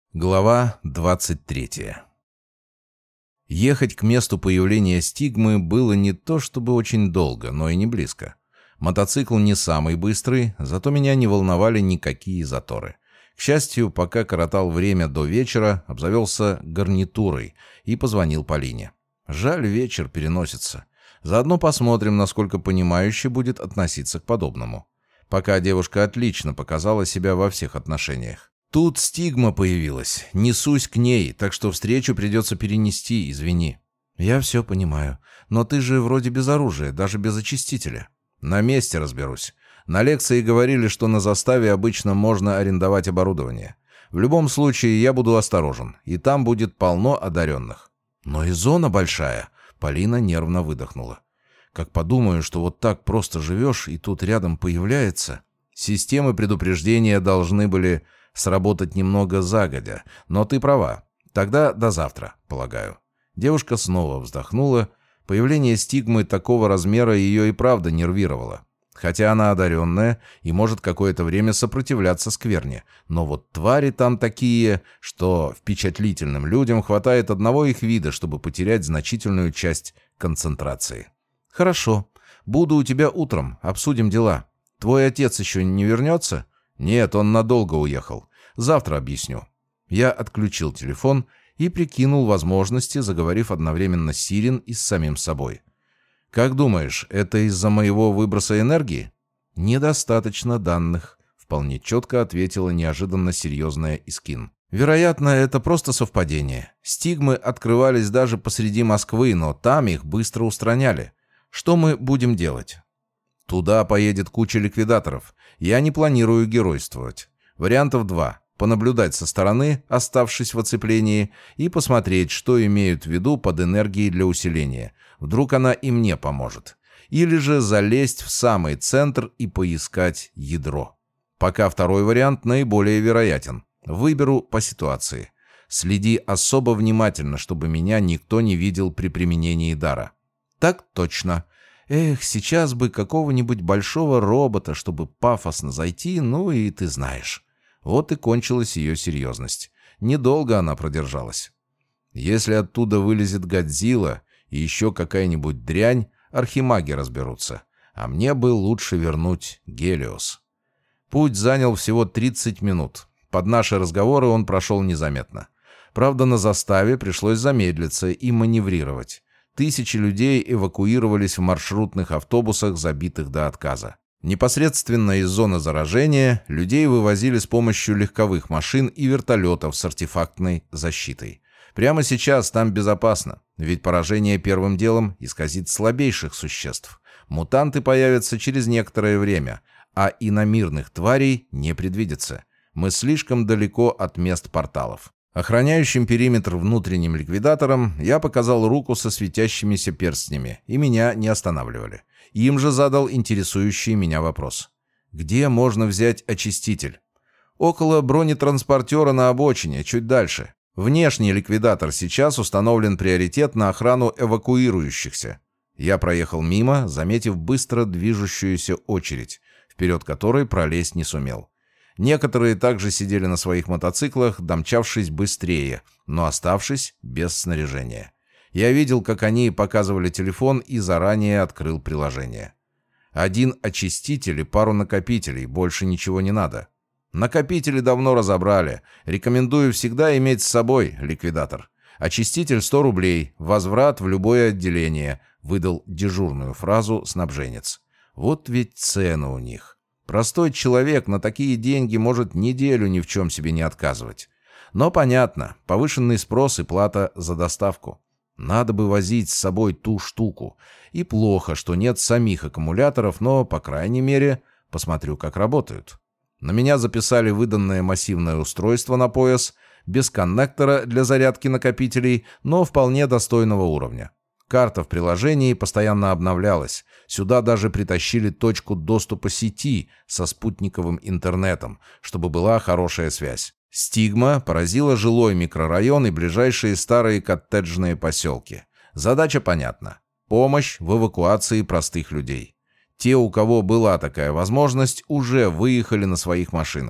Глава 23. Ехать к месту появления стигмы было не то чтобы очень долго, но и не близко. Мотоцикл не самый быстрый, зато меня не волновали никакие заторы. К счастью, пока коротал время до вечера, обзавелся гарнитурой и позвонил Полине. Жаль, вечер переносится. Заодно посмотрим, насколько понимающе будет относиться к подобному. Пока девушка отлично показала себя во всех отношениях. Тут стигма появилась. Несусь к ней, так что встречу придется перенести, извини. Я все понимаю. Но ты же вроде без оружия, даже без очистителя. На месте разберусь. На лекции говорили, что на заставе обычно можно арендовать оборудование. В любом случае, я буду осторожен, и там будет полно одаренных. Но и зона большая. Полина нервно выдохнула. Как подумаю, что вот так просто живешь, и тут рядом появляется... Системы предупреждения должны были сработать немного загодя, но ты права. Тогда до завтра, полагаю. Девушка снова вздохнула. Появление стигмы такого размера ее и правда нервировало. Хотя она одаренная и может какое-то время сопротивляться скверне. Но вот твари там такие, что впечатлительным людям хватает одного их вида, чтобы потерять значительную часть концентрации. «Хорошо. Буду у тебя утром. Обсудим дела. Твой отец еще не вернется?» «Нет, он надолго уехал. Завтра объясню». Я отключил телефон и прикинул возможности, заговорив одновременно с Сирен и с самим собой. «Как думаешь, это из-за моего выброса энергии?» «Недостаточно данных», — вполне четко ответила неожиданно серьезная Искин. «Вероятно, это просто совпадение. Стигмы открывались даже посреди Москвы, но там их быстро устраняли. Что мы будем делать?» «Туда поедет куча ликвидаторов. Я не планирую геройствовать. Вариантов 2. Понаблюдать со стороны, оставшись в оцеплении, и посмотреть, что имеют в виду под энергией для усиления. Вдруг она и мне поможет. Или же залезть в самый центр и поискать ядро. Пока второй вариант наиболее вероятен. Выберу по ситуации. Следи особо внимательно, чтобы меня никто не видел при применении дара». «Так точно. Эх, сейчас бы какого-нибудь большого робота, чтобы пафосно зайти, ну и ты знаешь». Вот и кончилась ее серьезность. Недолго она продержалась. Если оттуда вылезет Годзилла и еще какая-нибудь дрянь, архимаги разберутся. А мне бы лучше вернуть Гелиос. Путь занял всего 30 минут. Под наши разговоры он прошел незаметно. Правда, на заставе пришлось замедлиться и маневрировать. Тысячи людей эвакуировались в маршрутных автобусах, забитых до отказа. Непосредственно из зоны заражения людей вывозили с помощью легковых машин и вертолетов с артефактной защитой. Прямо сейчас там безопасно, ведь поражение первым делом исказит слабейших существ. Мутанты появятся через некоторое время, а иномирных тварей не предвидится. Мы слишком далеко от мест порталов. Охраняющим периметр внутренним ликвидаторам я показал руку со светящимися перстнями, и меня не останавливали. Им же задал интересующий меня вопрос. «Где можно взять очиститель?» «Около бронетранспортера на обочине, чуть дальше. Внешний ликвидатор сейчас установлен приоритет на охрану эвакуирующихся». Я проехал мимо, заметив быстро движущуюся очередь, вперед которой пролезть не сумел. Некоторые также сидели на своих мотоциклах, домчавшись быстрее, но оставшись без снаряжения. Я видел, как они показывали телефон и заранее открыл приложение. Один очиститель и пару накопителей, больше ничего не надо. Накопители давно разобрали. Рекомендую всегда иметь с собой ликвидатор. Очиститель 100 рублей, возврат в любое отделение, выдал дежурную фразу снабженец. Вот ведь цены у них. Простой человек на такие деньги может неделю ни в чем себе не отказывать. Но понятно, повышенный спрос и плата за доставку. Надо бы возить с собой ту штуку. И плохо, что нет самих аккумуляторов, но, по крайней мере, посмотрю, как работают. На меня записали выданное массивное устройство на пояс, без коннектора для зарядки накопителей, но вполне достойного уровня. Карта в приложении постоянно обновлялась. Сюда даже притащили точку доступа сети со спутниковым интернетом, чтобы была хорошая связь. Стигма поразила жилой микрорайон и ближайшие старые коттеджные поселки. Задача понятна. Помощь в эвакуации простых людей. Те, у кого была такая возможность, уже выехали на своих машинах.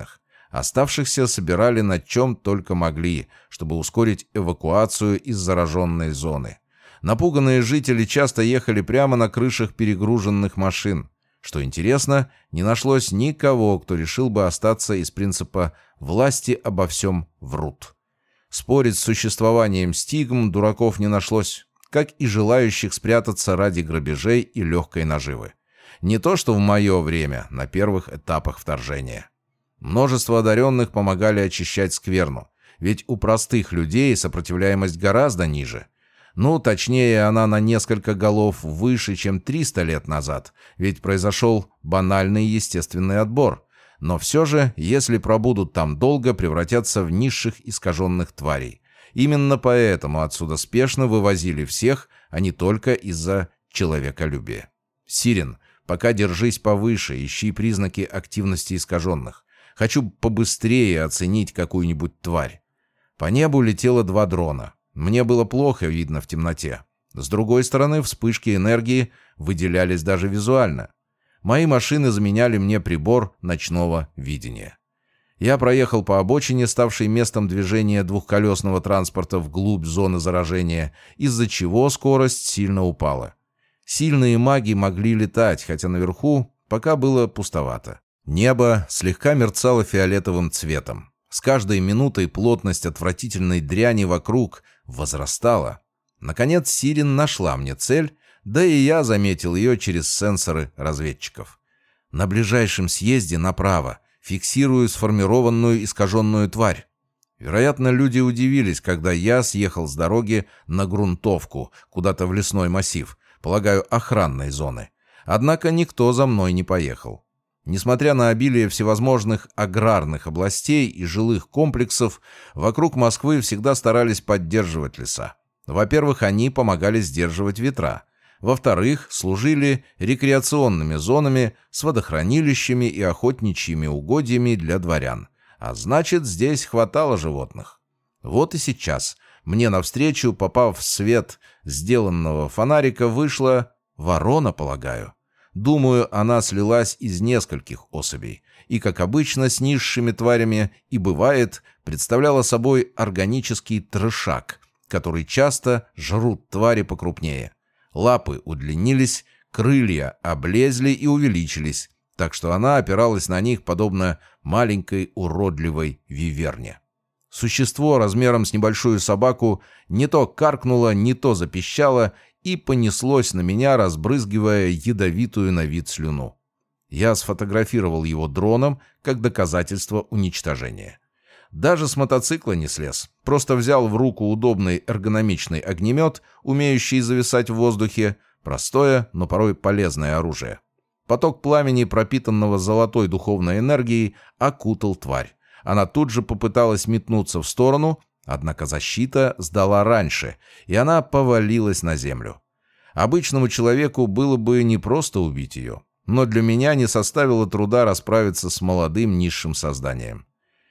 Оставшихся собирали на чем только могли, чтобы ускорить эвакуацию из зараженной зоны. Напуганные жители часто ехали прямо на крышах перегруженных машин. Что интересно, не нашлось никого, кто решил бы остаться из принципа «власти обо всем врут». Спорить с существованием стигм дураков не нашлось, как и желающих спрятаться ради грабежей и легкой наживы. Не то что в мое время, на первых этапах вторжения. Множество одаренных помогали очищать скверну, ведь у простых людей сопротивляемость гораздо ниже. Ну, точнее, она на несколько голов выше, чем 300 лет назад, ведь произошел банальный естественный отбор. Но все же, если пробудут там долго, превратятся в низших искаженных тварей. Именно поэтому отсюда спешно вывозили всех, а не только из-за человеколюбия. Сирен, пока держись повыше, ищи признаки активности искаженных. Хочу побыстрее оценить какую-нибудь тварь. По небу летело 2 дрона. Мне было плохо видно в темноте. С другой стороны, вспышки энергии выделялись даже визуально. Мои машины заменяли мне прибор ночного видения. Я проехал по обочине, ставшей местом движения двухколесного транспорта вглубь зоны заражения, из-за чего скорость сильно упала. Сильные маги могли летать, хотя наверху пока было пустовато. Небо слегка мерцало фиолетовым цветом. С каждой минутой плотность отвратительной дряни вокруг возрастала. Наконец Сирен нашла мне цель, да и я заметил ее через сенсоры разведчиков. На ближайшем съезде направо фиксирую сформированную искаженную тварь. Вероятно, люди удивились, когда я съехал с дороги на грунтовку, куда-то в лесной массив, полагаю, охранной зоны. Однако никто за мной не поехал. Несмотря на обилие всевозможных аграрных областей и жилых комплексов, вокруг Москвы всегда старались поддерживать леса. Во-первых, они помогали сдерживать ветра. Во-вторых, служили рекреационными зонами с водохранилищами и охотничьими угодьями для дворян. А значит, здесь хватало животных. Вот и сейчас мне навстречу, попав в свет сделанного фонарика, вышла ворона, полагаю. Думаю, она слилась из нескольких особей, и, как обычно, с низшими тварями и бывает, представляла собой органический трешак, который часто жрут твари покрупнее. Лапы удлинились, крылья облезли и увеличились, так что она опиралась на них, подобно маленькой уродливой виверне. Существо размером с небольшую собаку не то каркнуло, не то запищало и понеслось на меня, разбрызгивая ядовитую на вид слюну. Я сфотографировал его дроном, как доказательство уничтожения. Даже с мотоцикла не слез, просто взял в руку удобный эргономичный огнемет, умеющий зависать в воздухе, простое, но порой полезное оружие. Поток пламени, пропитанного золотой духовной энергией, окутал тварь. Она тут же попыталась метнуться в сторону, однако защита сдала раньше, и она повалилась на землю. Обычному человеку было бы непросто убить ее, но для меня не составило труда расправиться с молодым низшим созданием.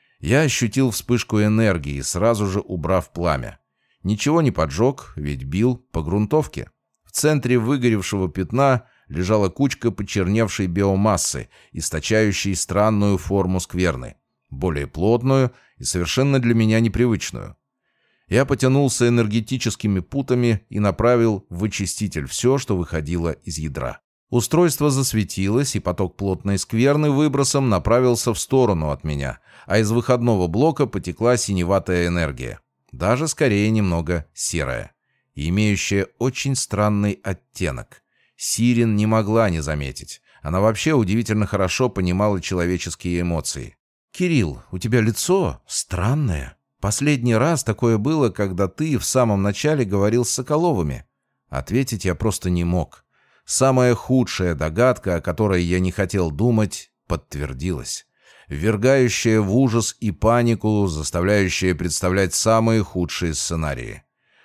Я ощутил вспышку энергии, сразу же убрав пламя. Ничего не поджег, ведь бил по грунтовке. В центре выгоревшего пятна лежала кучка почерневшей биомассы, источающей странную форму скверны, более плотную и совершенно для меня непривычную. Я потянулся энергетическими путами и направил в вычиститель все, что выходило из ядра. Устройство засветилось, и поток плотной скверны выбросом направился в сторону от меня, а из выходного блока потекла синеватая энергия, даже скорее немного серая, и имеющая очень странный оттенок. Сирен не могла не заметить. Она вообще удивительно хорошо понимала человеческие эмоции. «Кирилл, у тебя лицо странное. Последний раз такое было, когда ты в самом начале говорил с Соколовыми». Ответить я просто не мог. Самая худшая догадка, о которой я не хотел думать, подтвердилась. Ввергающая в ужас и панику, заставляющая представлять самые худшие сценарии.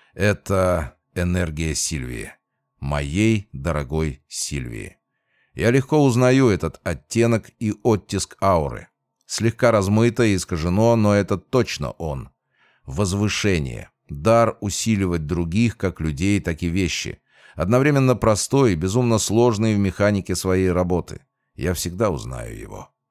Это энергия Сильвии. Моей дорогой Сильвии. Я легко узнаю этот оттенок и оттиск ауры. Слегка размыто и искажено, но это точно он. Возвышение. Дар усиливать других, как людей, так и вещи. Одновременно простой и безумно сложный в механике своей работы. Я всегда узнаю его.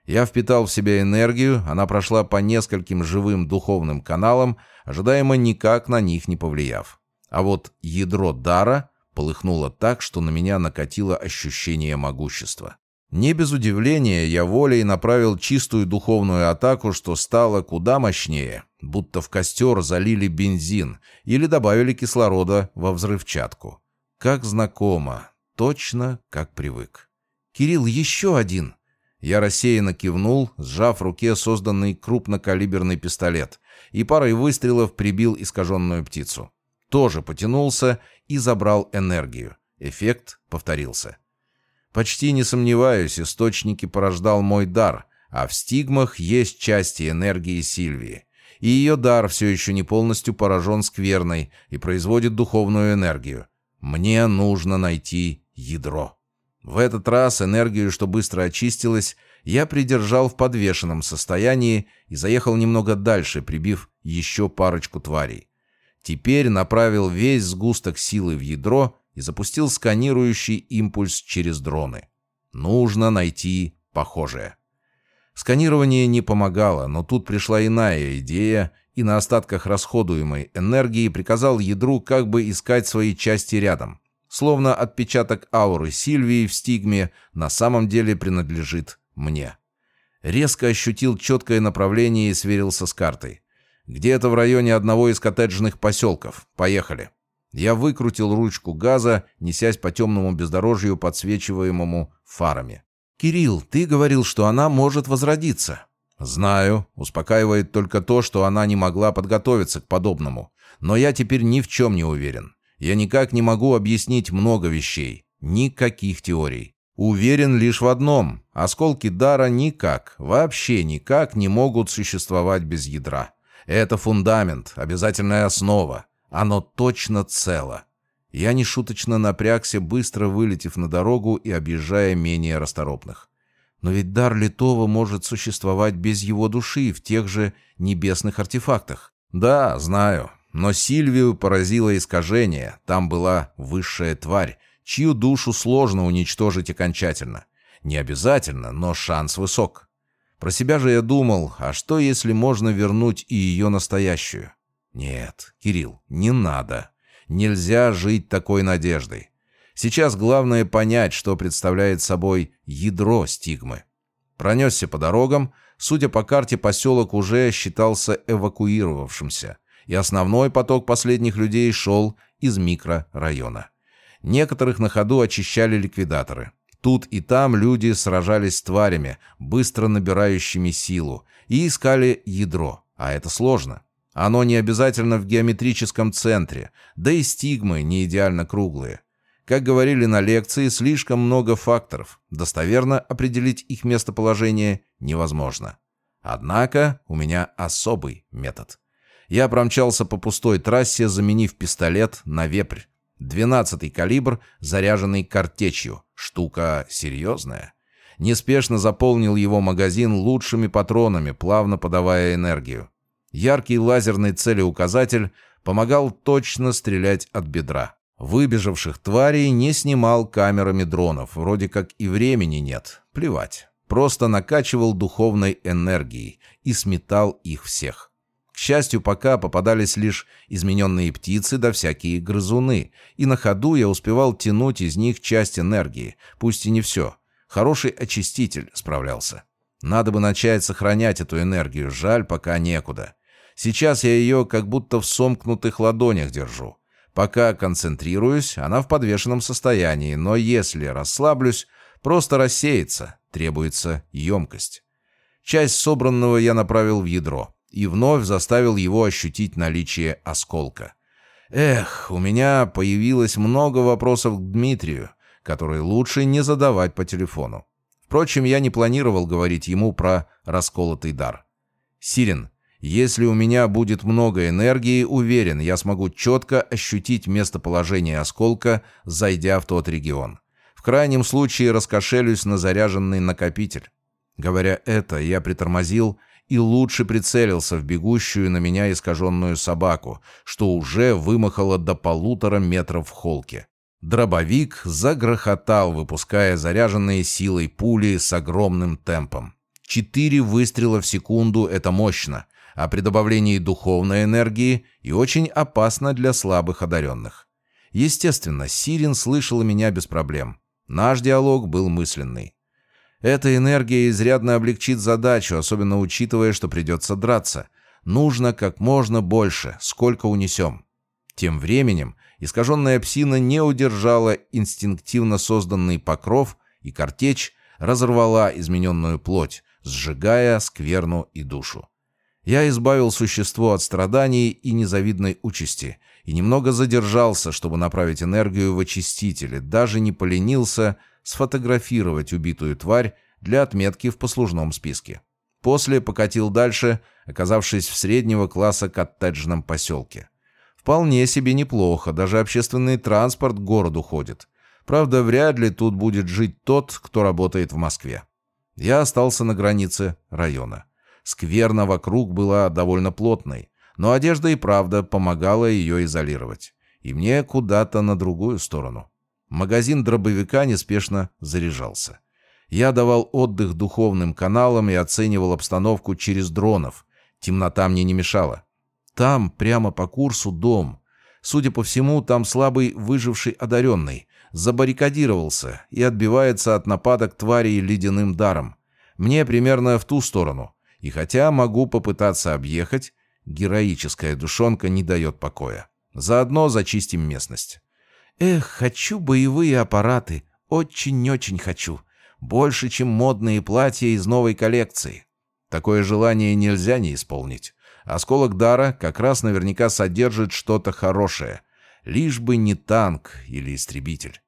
Я впитал в себя энергию, она прошла по нескольким живым духовным каналам, ожидаемо никак на них не повлияв. А вот ядро дара полыхнуло так, что на меня накатило ощущение могущества. Не без удивления я волей направил чистую духовную атаку, что стало куда мощнее, будто в костер залили бензин или добавили кислорода во взрывчатку. Как знакомо, точно как привык. «Кирилл, еще один!» Я рассеянно кивнул, сжав в руке созданный крупнокалиберный пистолет, и парой выстрелов прибил искаженную птицу. Тоже потянулся и забрал энергию. Эффект повторился. Почти не сомневаюсь, источники порождал мой дар, а в стигмах есть части энергии Сильвии. И ее дар все еще не полностью поражен скверной и производит духовную энергию. Мне нужно найти ядро. В этот раз энергию, что быстро очистилась, я придержал в подвешенном состоянии и заехал немного дальше, прибив еще парочку тварей. Теперь направил весь сгусток силы в ядро и запустил сканирующий импульс через дроны. Нужно найти похожее. Сканирование не помогало, но тут пришла иная идея, и на остатках расходуемой энергии приказал ядру как бы искать свои части рядом. Словно отпечаток ауры Сильвии в стигме на самом деле принадлежит мне. Резко ощутил четкое направление и сверился с картой. Где-то в районе одного из коттеджных поселков. Поехали. Я выкрутил ручку газа, несясь по темному бездорожью, подсвечиваемому фарами. «Кирилл, ты говорил, что она может возродиться». «Знаю. Успокаивает только то, что она не могла подготовиться к подобному. Но я теперь ни в чем не уверен. Я никак не могу объяснить много вещей. Никаких теорий. Уверен лишь в одном. Осколки дара никак, вообще никак не могут существовать без ядра. Это фундамент, обязательная основа. Оно точно цело. Я нешуточно напрягся, быстро вылетев на дорогу и объезжая менее расторопных. Но ведь дар Литова может существовать без его души в тех же небесных артефактах. Да, знаю. Но Сильвию поразило искажение. Там была высшая тварь, чью душу сложно уничтожить окончательно. Не обязательно, но шанс высок. Про себя же я думал, а что если можно вернуть и ее настоящую? Нет, Кирилл, не надо. Нельзя жить такой надеждой. Сейчас главное понять, что представляет собой ядро стигмы. Пронесся по дорогам. Судя по карте, поселок уже считался эвакуировавшимся, и основной поток последних людей шел из микрорайона. Некоторых на ходу очищали ликвидаторы. Тут и там люди сражались с тварями, быстро набирающими силу, и искали ядро, а это сложно. Оно не обязательно в геометрическом центре, да и стигмы не идеально круглые. Как говорили на лекции, слишком много факторов. Достоверно определить их местоположение невозможно. Однако у меня особый метод. Я промчался по пустой трассе, заменив пистолет на вепрь. 12-й калибр, заряженный картечью. Штука серьезная. Неспешно заполнил его магазин лучшими патронами, плавно подавая энергию. Яркий лазерный целеуказатель помогал точно стрелять от бедра. Выбежавших тварей не снимал камерами дронов, вроде как и времени нет. Плевать. Просто накачивал духовной энергией и сметал их всех. К счастью, пока попадались лишь измененные птицы да всякие грызуны, и на ходу я успевал тянуть из них часть энергии, пусть и не все. Хороший очиститель справлялся. Надо бы начать сохранять эту энергию, жаль, пока некуда. Сейчас я ее как будто в сомкнутых ладонях держу. Пока концентрируюсь, она в подвешенном состоянии, но если расслаблюсь, просто рассеется, требуется емкость. Часть собранного я направил в ядро и вновь заставил его ощутить наличие осколка. Эх, у меня появилось много вопросов к Дмитрию, которые лучше не задавать по телефону. Впрочем, я не планировал говорить ему про расколотый дар. «Сирен, если у меня будет много энергии, уверен, я смогу четко ощутить местоположение осколка, зайдя в тот регион. В крайнем случае раскошелюсь на заряженный накопитель». Говоря это, я притормозил и лучше прицелился в бегущую на меня искаженную собаку, что уже вымахало до 1,5 метра в холке. Дробовик загрохотал, выпуская заряженные силой пули с огромным темпом. 4 выстрела в секунду — это мощно, а при добавлении духовной энергии и очень опасно для слабых одаренных. Естественно, Сирин слышала меня без проблем. Наш диалог был мысленный. Эта энергия изрядно облегчит задачу, особенно учитывая, что придется драться. Нужно как можно больше, сколько унесем. Тем временем искаженная псина не удержала инстинктивно созданный покров, и картечь разорвала измененную плоть, сжигая скверну и душу. Я избавил существо от страданий и незавидной участи, и немного задержался, чтобы направить энергию в очистители, даже не поленился сфотографировать убитую тварь для отметки в послужном списке. После покатил дальше, оказавшись в среднего класса коттеджном поселке. Вполне себе неплохо, даже общественный транспорт к городу ходит. Правда, вряд ли тут будет жить тот, кто работает в Москве. Я остался на границе района. Скверна вокруг была довольно плотной, но одежда и правда помогала ее изолировать. И мне куда-то на другую сторону. Магазин дробовика неспешно заряжался. Я давал отдых духовным каналам и оценивал обстановку через дронов. Темнота мне не мешала. Там, прямо по курсу, дом. Судя по всему, там слабый выживший одаренный. Забаррикадировался и отбивается от нападок тварей ледяным даром. Мне примерно в ту сторону. И хотя могу попытаться объехать, героическая душонка не дает покоя. Заодно зачистим местность. Эх, хочу боевые аппараты. Очень-очень хочу. Больше, чем модные платья из новой коллекции. Такое желание нельзя не исполнить. Осколок дара как раз наверняка содержит что-то хорошее. Лишь бы не танк или истребитель.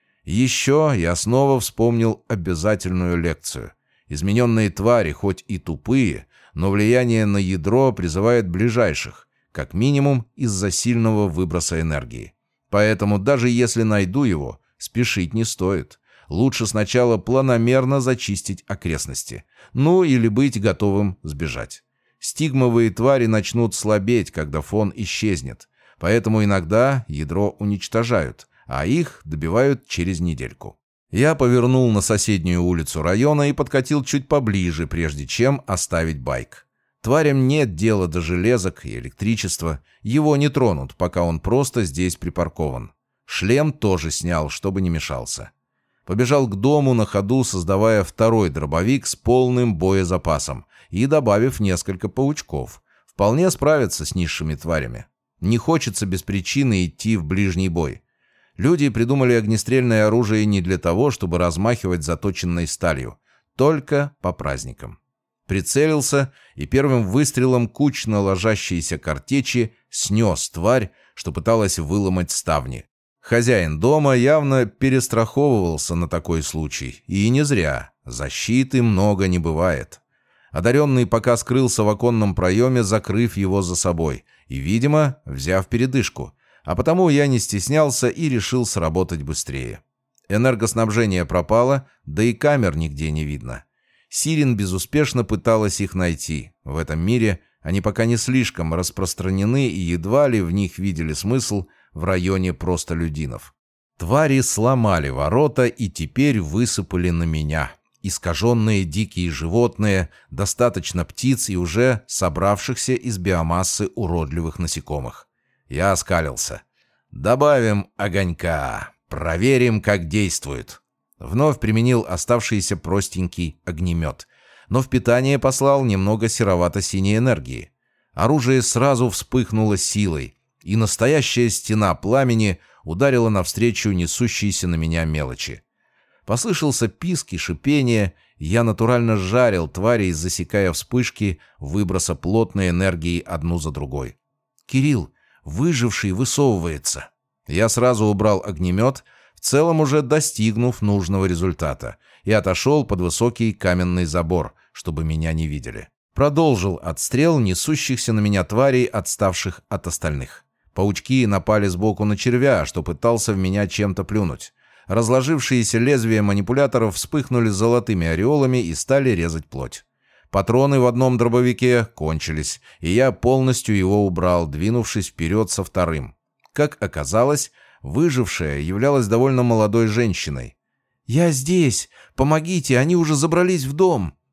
Еще я снова вспомнил обязательную лекцию. Измененные твари, хоть и тупые, но влияние на ядро призывает ближайших, как минимум из-за сильного выброса энергии. Поэтому даже если найду его, спешить не стоит. Лучше сначала планомерно зачистить окрестности. Ну или быть готовым сбежать. Стигмовые твари начнут слабеть, когда фон исчезнет. Поэтому иногда ядро уничтожают, а их добивают через недельку. Я повернул на соседнюю улицу района и подкатил чуть поближе, прежде чем оставить байк. Тварям нет дела до железок и электричества. Его не тронут, пока он просто здесь припаркован. Шлем тоже снял, чтобы не мешался. Побежал к дому на ходу, создавая второй дробовик с полным боезапасом и добавив несколько паучков. Вполне справиться с низшими тварями. Не хочется без причины идти в ближний бой. Люди придумали огнестрельное оружие не для того, чтобы размахивать заточенной сталью. Только по праздникам. Прицелился и первым выстрелом кучно ложащейся картечи снес тварь, что пыталась выломать ставни. Хозяин дома явно перестраховывался на такой случай. И не зря. Защиты много не бывает. Одаренный пока скрылся в оконном проеме, закрыв его за собой. И, видимо, взяв передышку. А потому я не стеснялся и решил сработать быстрее. Энергоснабжение пропало, да и камер нигде не видно. Сирин безуспешно пыталась их найти. В этом мире они пока не слишком распространены и едва ли в них видели смысл в районе простолюдинов. Твари сломали ворота и теперь высыпали на меня. Искаженные дикие животные, достаточно птиц и уже собравшихся из биомассы уродливых насекомых. Я оскалился. «Добавим огонька. Проверим, как действует». Вновь применил оставшийся простенький огнемет. Но в питание послал немного серовато-синей энергии. Оружие сразу вспыхнуло силой, и настоящая стена пламени ударила навстречу несущейся на меня мелочи. Послышался писк и шипение, я натурально жарил тварей, засекая вспышки выброса плотной энергии одну за другой. «Кирилл, выживший высовывается». Я сразу убрал огнемет, в целом уже достигнув нужного результата, и отошел под высокий каменный забор, чтобы меня не видели. Продолжил отстрел несущихся на меня тварей, отставших от остальных. Паучки напали сбоку на червя, что пытался в меня чем-то плюнуть. Разложившиеся лезвия манипуляторов вспыхнули золотыми ореолами и стали резать плоть. Патроны в одном дробовике кончились, и я полностью его убрал, двинувшись вперед со вторым. Как оказалось, выжившая являлась довольно молодой женщиной. «Я здесь! Помогите, они уже забрались в дом!»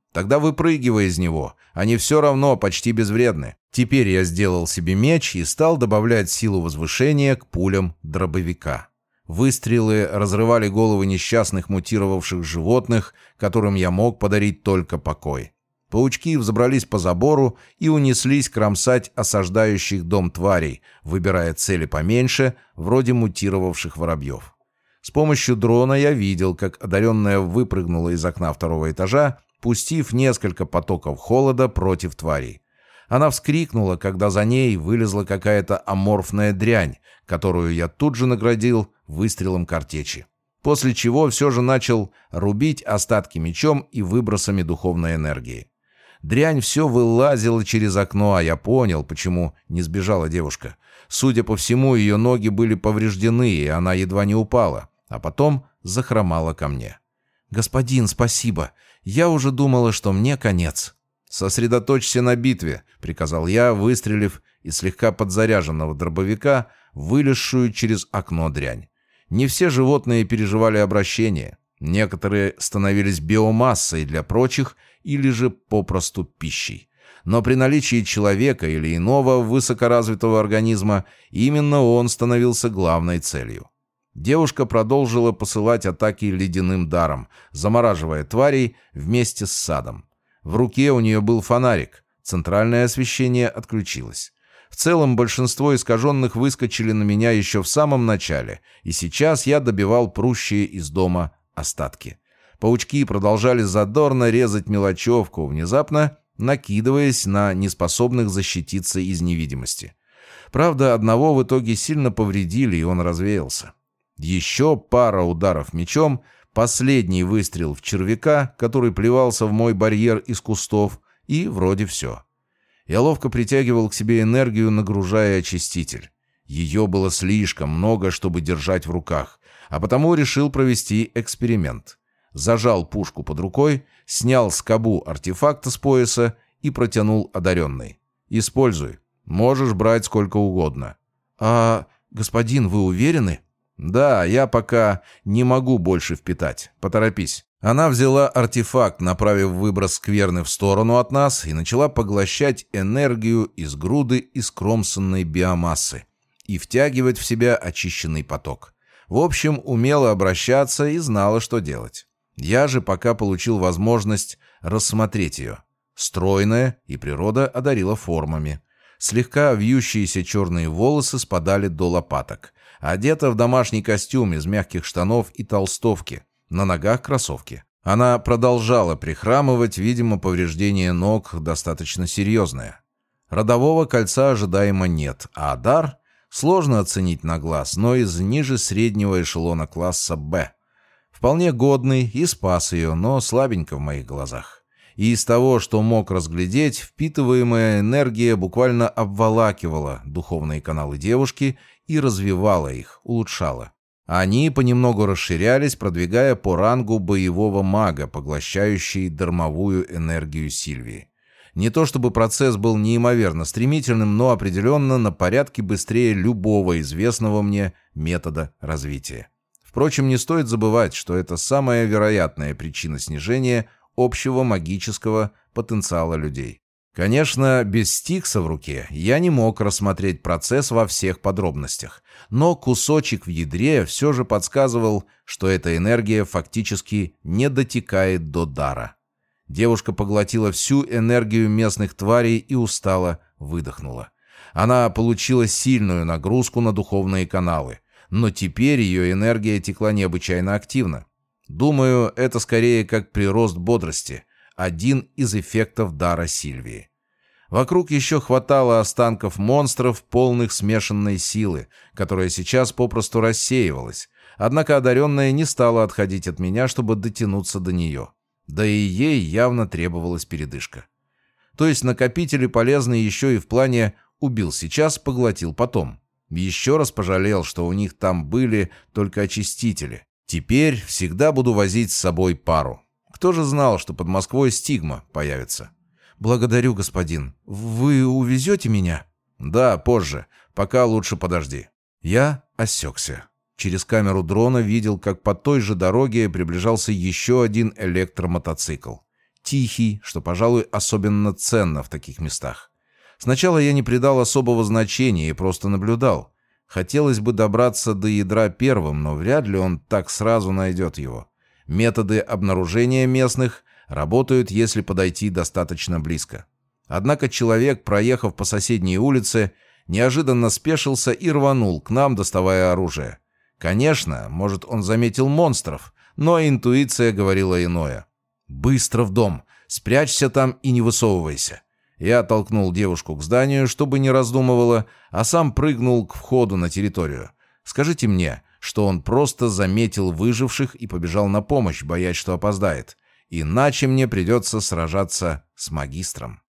Тогда выпрыгивай из него. Они все равно почти безвредны. Теперь я сделал себе меч и стал добавлять силу возвышения к пулям дробовика. Выстрелы разрывали головы несчастных мутировавших животных, которым я мог подарить только покой. Паучки взобрались по забору и унеслись кромсать осаждающих дом тварей, выбирая цели поменьше, вроде мутировавших воробьев. С помощью дрона я видел, как одаренная выпрыгнула из окна второго этажа, пустив несколько потоков холода против тварей. Она вскрикнула, когда за ней вылезла какая-то аморфная дрянь, которую я тут же наградил выстрелом картечи. После чего все же начал рубить остатки мечом и выбросами духовной энергии. Дрянь все вылазила через окно, а я понял, почему не сбежала девушка. Судя по всему, ее ноги были повреждены, и она едва не упала, а потом захромала ко мне. «Господин, спасибо. Я уже думала, что мне конец». «Сосредоточься на битве», — приказал я, выстрелив из слегка подзаряженного дробовика, вылезшую через окно дрянь. Не все животные переживали обращение. Некоторые становились биомассой для прочих или же попросту пищей. Но при наличии человека или иного высокоразвитого организма именно он становился главной целью. Девушка продолжила посылать атаки ледяным даром, замораживая тварей вместе с садом. В руке у нее был фонарик, центральное освещение отключилось. В целом большинство искаженных выскочили на меня еще в самом начале, и сейчас я добивал прущие из дома остатки. Паучки продолжали задорно резать мелочевку, внезапно накидываясь на неспособных защититься из невидимости. Правда, одного в итоге сильно повредили, и он развеялся. Еще пара ударов мечом, последний выстрел в червяка, который плевался в мой барьер из кустов, и вроде все. Я ловко притягивал к себе энергию, нагружая очиститель. Ее было слишком много, чтобы держать в руках, а потому решил провести эксперимент. Зажал пушку под рукой, снял скобу артефакта с пояса и протянул одаренной. «Используй. Можешь брать сколько угодно». «А, господин, вы уверены?» «Да, я пока не могу больше впитать. Поторопись». Она взяла артефакт, направив выброс скверны в сторону от нас, и начала поглощать энергию из груды искромсанной биомассы и втягивать в себя очищенный поток. В общем, умела обращаться и знала, что делать. Я же пока получил возможность рассмотреть ее. Стройная, и природа одарила формами. Слегка вьющиеся черные волосы спадали до лопаток. Одета в домашний костюм из мягких штанов и толстовки. На ногах кроссовки. Она продолжала прихрамывать, видимо, повреждение ног достаточно серьезное. Родового кольца ожидаемо нет, а дар сложно оценить на глаз, но из ниже среднего эшелона класса «Б». Вполне годный и спас ее, но слабенько в моих глазах. И из того, что мог разглядеть, впитываемая энергия буквально обволакивала духовные каналы девушки и развивала их, улучшала. Они понемногу расширялись, продвигая по рангу боевого мага, поглощающий дармовую энергию Сильвии. Не то чтобы процесс был неимоверно стремительным, но определенно на порядке быстрее любого известного мне метода развития. Впрочем, не стоит забывать, что это самая вероятная причина снижения общего магического потенциала людей. Конечно, без стикса в руке я не мог рассмотреть процесс во всех подробностях, но кусочек в ядре все же подсказывал, что эта энергия фактически не дотекает до дара. Девушка поглотила всю энергию местных тварей и устало выдохнула. Она получила сильную нагрузку на духовные каналы, но теперь ее энергия текла необычайно активно. Думаю, это скорее как прирост бодрости, один из эффектов дара Сильвии. Вокруг еще хватало останков монстров, полных смешанной силы, которая сейчас попросту рассеивалась, однако одаренная не стала отходить от меня, чтобы дотянуться до нее. Да и ей явно требовалась передышка. То есть накопители полезны еще и в плане «убил сейчас, поглотил потом». Еще раз пожалел, что у них там были только очистители. Теперь всегда буду возить с собой пару. Кто же знал, что под Москвой стигма появится? «Благодарю, господин. Вы увезете меня?» «Да, позже. Пока лучше подожди». Я осекся. Через камеру дрона видел, как по той же дороге приближался еще один электромотоцикл. тихий, что, пожалуй, особенно ценно в таких местах. Сначала я не придал особого значения и просто наблюдал. Хотелось бы добраться до ядра первым, но вряд ли он так сразу найдет его. Методы обнаружения местных работают, если подойти достаточно близко. Однако человек, проехав по соседней улице, неожиданно спешился и рванул к нам, доставая оружие. Конечно, может, он заметил монстров, но интуиция говорила иное. «Быстро в дом! Спрячься там и не высовывайся!» Я толкнул девушку к зданию, чтобы не раздумывала, а сам прыгнул к входу на территорию. Скажите мне, что он просто заметил выживших и побежал на помощь, боясь, что опоздает. Иначе мне придется сражаться с магистром.